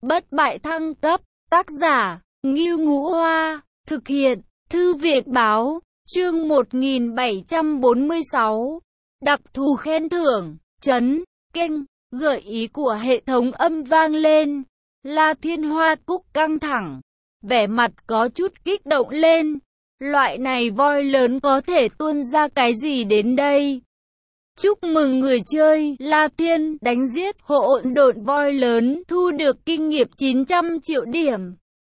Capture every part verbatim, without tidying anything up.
Bất bại thăng cấp, tác giả, Ngưu Ngũ Hoa, thực hiện, Thư viện báo, chương một nghìn bảy trăm bốn mươi sáu, đặc thù khen thưởng, chấn, kênh, gợi ý của hệ thống âm vang lên, La Thiên Hoa Cúc căng thẳng, vẻ mặt có chút kích động lên, loại này voi lớn có thể tuôn ra cái gì đến đây? Chúc mừng người chơi, La Thiên, đánh giết hỗn độn voi lớn, thu được kinh nghiệm chín trăm triệu điểm.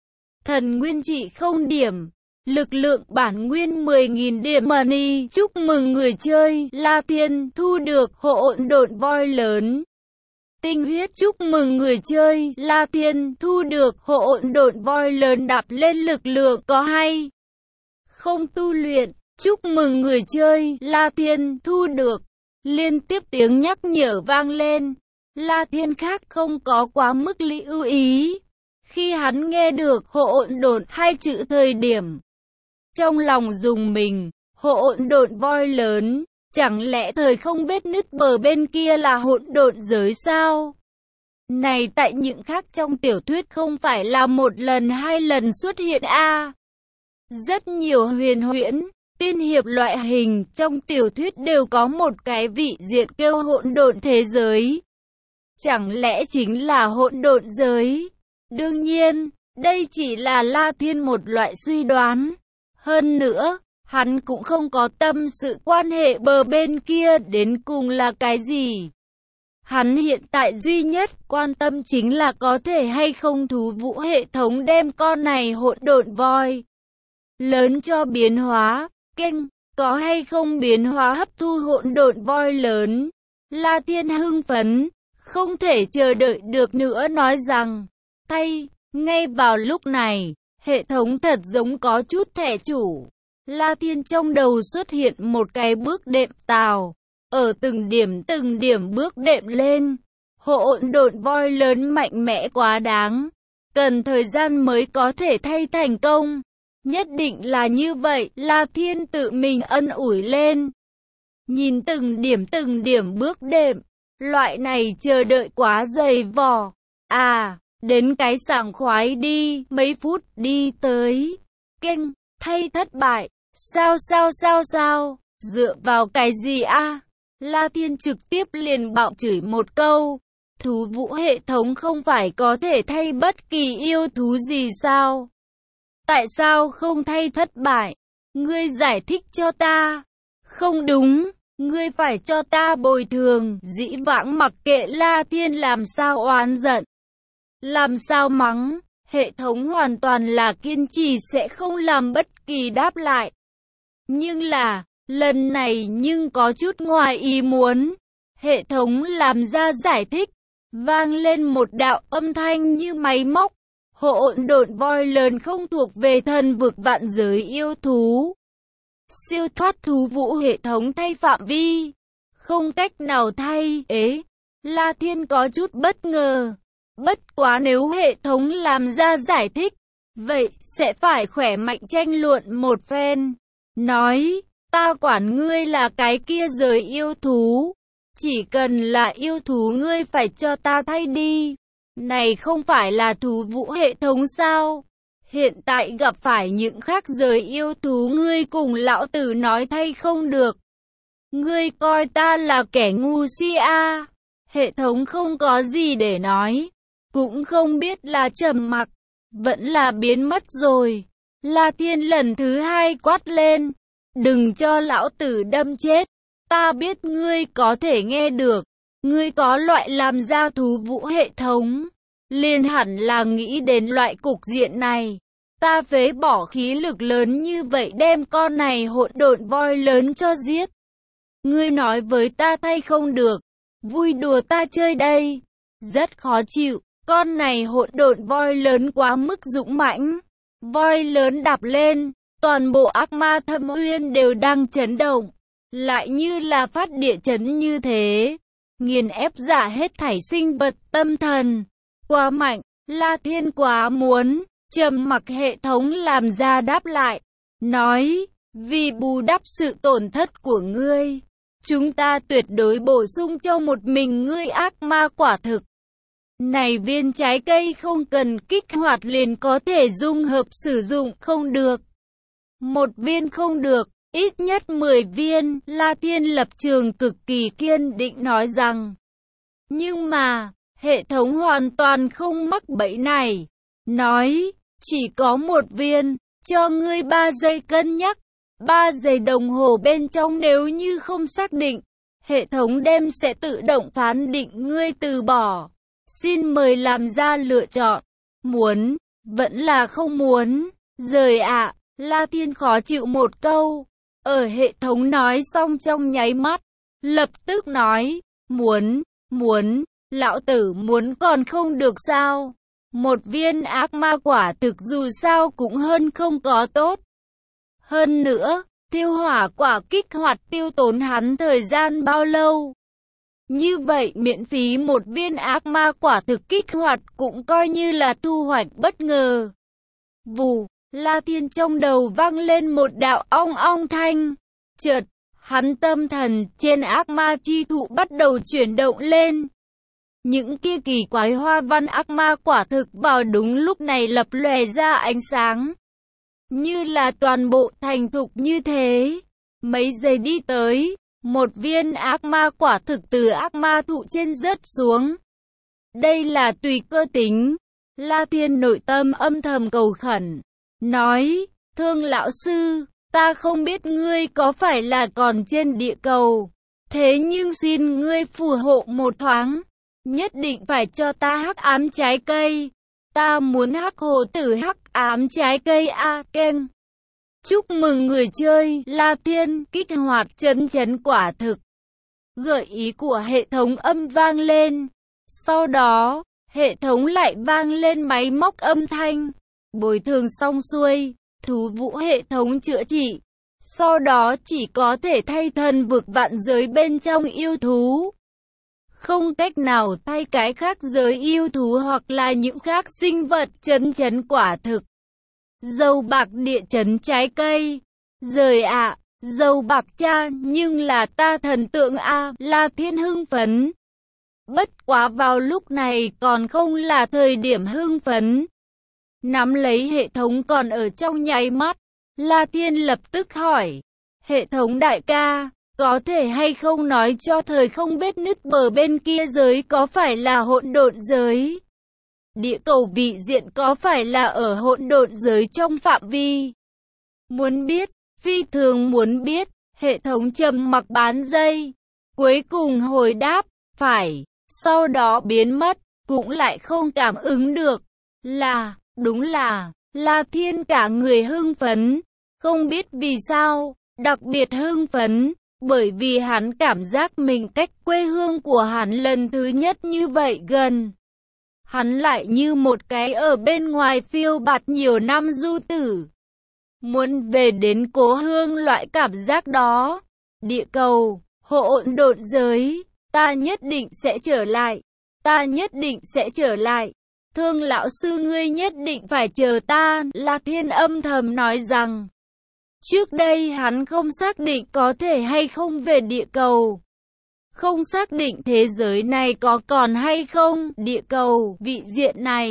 Thần nguyên trị không điểm, lực lượng bản nguyên mười nghìn điểm money. Chúc mừng người chơi, La Thiên, thu được hỗn độn voi lớn. Tinh huyết. Chúc mừng người chơi, La Thiên, thu được hỗn độn voi lớn đạp lên lực lượng có hay. Không tu luyện. Chúc mừng người chơi, La Thiên, thu được. Liên tiếp tiếng nhắc nhở vang lên. La Thiên khác không có quá mức lưu ý. Khi hắn nghe được hỗn độn hai chữ thời điểm, trong lòng dùng mình, hỗn độn voi lớn, chẳng lẽ thời không vết nứt bờ bên kia là hỗn độn giới sao? Này tại những khác trong tiểu thuyết không phải là một lần hai lần xuất hiện a. À. Rất nhiều huyền huyễn, tiên hiệp loại hình trong tiểu thuyết đều có một cái vị diện kêu hỗn độn thế giới. Chẳng lẽ chính là hỗn độn giới? Đương nhiên, đây chỉ là La Thiên một loại suy đoán. Hơn nữa, hắn cũng không có tâm sự quan hệ bờ bên kia đến cùng là cái gì. Hắn hiện tại duy nhất quan tâm chính là có thể hay không thú vũ hệ thống đem con này hỗn độn voi lớn cho biến hóa. Kênh, có hay không biến hóa hấp thu hỗn độn voi lớn? La Thiên hưng phấn, không thể chờ đợi được nữa nói rằng, thay, ngay vào lúc này, hệ thống thật giống có chút thẻ chủ. La Thiên trong đầu xuất hiện một cái bước đệm tàu, ở từng điểm từng điểm bước đệm lên. Hỗn độn voi lớn mạnh mẽ quá đáng, cần thời gian mới có thể thay thành công. Nhất định là như vậy, La Thiên tự mình ân ủi lên. Nhìn từng điểm từng điểm bước đệm, loại này chờ đợi quá dày vò. À, đến cái sảng khoái đi, mấy phút đi tới. Kênh, thay thất bại. Sao sao sao sao, dựa vào cái gì a? À? La Thiên trực tiếp liền bạo chửi một câu. Thú vũ hệ thống không phải có thể thay bất kỳ yêu thú gì sao? Tại sao không thay thất bại? Ngươi giải thích cho ta. Không đúng, ngươi phải cho ta bồi thường. Dĩ vãng mặc kệ La Thiên làm sao oán giận, làm sao mắng, hệ thống hoàn toàn là kiên trì sẽ không làm bất kỳ đáp lại. Nhưng là, lần này nhưng có chút ngoài ý muốn. Hệ thống làm ra giải thích, vang lên một đạo âm thanh như máy móc. Hỗn độn voi lớn không thuộc về thần vực vạn giới yêu thú. Siêu thoát thú vũ hệ thống thay phạm vi. Không cách nào thay, ế. La Thiên có chút bất ngờ. Bất quá nếu hệ thống làm ra giải thích, vậy sẽ phải khỏe mạnh tranh luận một phen. Nói, ta quản ngươi là cái kia giới yêu thú. Chỉ cần là yêu thú ngươi phải cho ta thay đi. Này không phải là thú vũ hệ thống sao? Hiện tại gặp phải những khác giới yêu thú ngươi cùng lão tử nói thay không được. Ngươi coi ta là kẻ ngu si a? Hệ thống không có gì để nói. Cũng không biết là trầm mặc, vẫn là biến mất rồi. La Thiên lần thứ hai quát lên. Đừng cho lão tử đâm chết. Ta biết ngươi có thể nghe được. Ngươi có loại làm ra thú vũ hệ thống. Liền hẳn là nghĩ đến loại cục diện này. Ta phế bỏ khí lực lớn như vậy đem con này hỗn độn voi lớn cho giết. Ngươi nói với ta thay không được. Vui đùa ta chơi đây. Rất khó chịu. Con này hỗn độn voi lớn quá mức dũng mãnh. Voi lớn đạp lên, toàn bộ ác ma thâm uyên đều đang chấn động. Lại như là phát địa chấn như thế. Nghiền ép giả hết thảy sinh vật tâm thần. Quá mạnh, La Thiên quá muốn. Trầm mặc hệ thống làm ra đáp lại. Nói, vì bù đắp sự tổn thất của ngươi, chúng ta tuyệt đối bổ sung cho một mình ngươi ác ma quả thực. Này viên trái cây không cần kích hoạt liền có thể dung hợp sử dụng, không được. Một viên không được, ít nhất mười viên, La Thiên lập trường cực kỳ kiên định nói rằng. Nhưng mà, hệ thống hoàn toàn không mắc bẫy này. Nói, chỉ có một viên, cho ngươi ba giây cân nhắc. Ba giây đồng hồ bên trong nếu như không xác định, hệ thống đem sẽ tự động phán định ngươi từ bỏ. Xin mời làm ra lựa chọn. Muốn, vẫn là không muốn. Rời ạ, à, La Thiên khó chịu một câu. Ở hệ thống nói xong trong nháy mắt, lập tức nói, muốn, muốn, lão tử muốn còn không được sao? Một viên ác ma quả thực dù sao cũng hơn không có tốt. Hơn nữa, thiêu hỏa quả kích hoạt tiêu tốn hắn thời gian bao lâu? Như vậy miễn phí một viên ác ma quả thực kích hoạt cũng coi như là thu hoạch bất ngờ. Vù, La Thiên trong đầu vang lên một đạo ong ong thanh. Chợt, hắn tâm thần trên ác ma chi thụ bắt đầu chuyển động lên. Những kia kỳ quái hoa văn ác ma quả thực vào đúng lúc này lập lòe ra ánh sáng. Như là toàn bộ thành thục như thế. Mấy giây đi tới, một viên ác ma quả thực từ ác ma thụ trên rớt xuống. Đây là tùy cơ tính. La Thiên nội tâm âm thầm cầu khẩn. Nói, Thương lão sư, ta không biết ngươi có phải là còn trên địa cầu. Thế nhưng xin ngươi phù hộ một thoáng. Nhất định phải cho ta hắc ám trái cây. Ta muốn hắc hồ tử hắc ám trái cây a ken. Chúc mừng người chơi, La Thiên kích hoạt chấn chấn quả thực. Gợi ý của hệ thống âm vang lên. Sau đó, hệ thống lại vang lên máy móc âm thanh. Bồi thường xong xuôi, thú vũ hệ thống chữa trị. Sau đó chỉ có thể thay thần vực vạn giới bên trong yêu thú. Không cách nào thay cái khác giới yêu thú hoặc là những khác sinh vật chấn chấn quả thực. Dầu bạc địa chấn trái cây. Rời ạ, à, dầu bạc cha, nhưng là ta thần tượng a à, La Thiên hưng phấn. Bất quá vào lúc này còn không là thời điểm hưng phấn. Nắm lấy hệ thống còn ở trong nháy mắt, La Thiên lập tức hỏi. Hệ thống đại ca, có thể hay không nói cho thời không biết nứt bờ bên kia giới có phải là hỗn độn giới? Địa cầu vị diện có phải là ở hỗn độn giới trong phạm vi? Muốn biết, phi thường muốn biết, hệ thống trầm mặc bán giây. Cuối cùng hồi đáp, phải, sau đó biến mất, cũng lại không cảm ứng được. Là, đúng là, La Thiên cả người hưng phấn, không biết vì sao, đặc biệt hưng phấn. Bởi vì hắn cảm giác mình cách quê hương của hắn lần thứ nhất như vậy gần. Hắn lại như một cái ở bên ngoài phiêu bạt nhiều năm du tử. Muốn về đến cố hương loại cảm giác đó. Địa cầu, hỗn độn giới, ta nhất định sẽ trở lại. Ta nhất định sẽ trở lại. Thương lão sư ngươi nhất định phải chờ ta. La Thiên âm thầm nói rằng. Trước đây hắn không xác định có thể hay không về địa cầu. Không xác định thế giới này có còn hay không, địa cầu, vị diện này.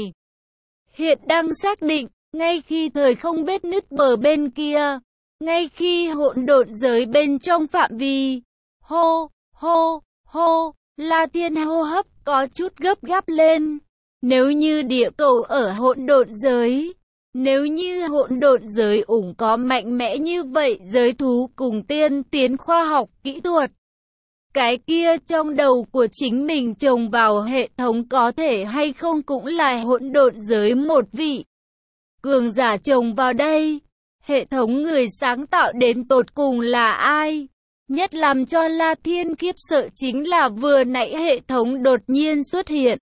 Hiện đang xác định, ngay khi thời không biết nứt bờ bên kia, ngay khi hỗn độn giới bên trong phạm vi. Hô, hô, hô, La Thiên hô hấp có chút gấp gáp lên. Nếu như địa cầu ở hỗn độn giới, nếu như hỗn độn giới ủng có mạnh mẽ như vậy giới thú cùng tiên tiến khoa học kỹ thuật, cái kia trong đầu của chính mình trồng vào hệ thống có thể hay không cũng là hỗn độn giới một vị cường giả trồng vào đây. Hệ thống người sáng tạo đến tột cùng là ai? Nhất làm cho La Thiên khiếp sợ chính là vừa nãy hệ thống đột nhiên xuất hiện.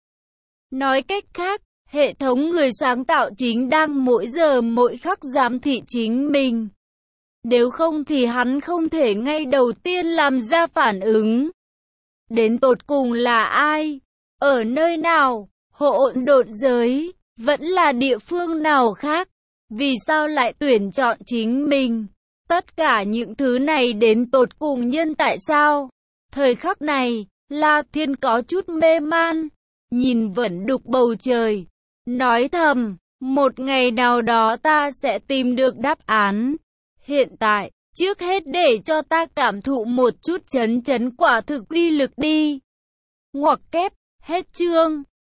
Nói cách khác, hệ thống người sáng tạo chính đang mỗi giờ mỗi khắc giám thị chính mình. Nếu không thì hắn không thể ngay đầu tiên làm ra phản ứng. Đến tột cùng là ai? Ở nơi nào? Hỗn độn giới? Vẫn là địa phương nào khác? Vì sao lại tuyển chọn chính mình? Tất cả những thứ này đến tột cùng nhân tại sao? Thời khắc này, La Thiên có chút mê man. nhìn vẫn đục bầu trời, nói thầm, một ngày nào đó ta sẽ tìm được đáp án. Hiện tại, trước hết để cho ta cảm thụ một chút chấn chấn quả thực uy lực đi. Ngoặc kép, hết chương.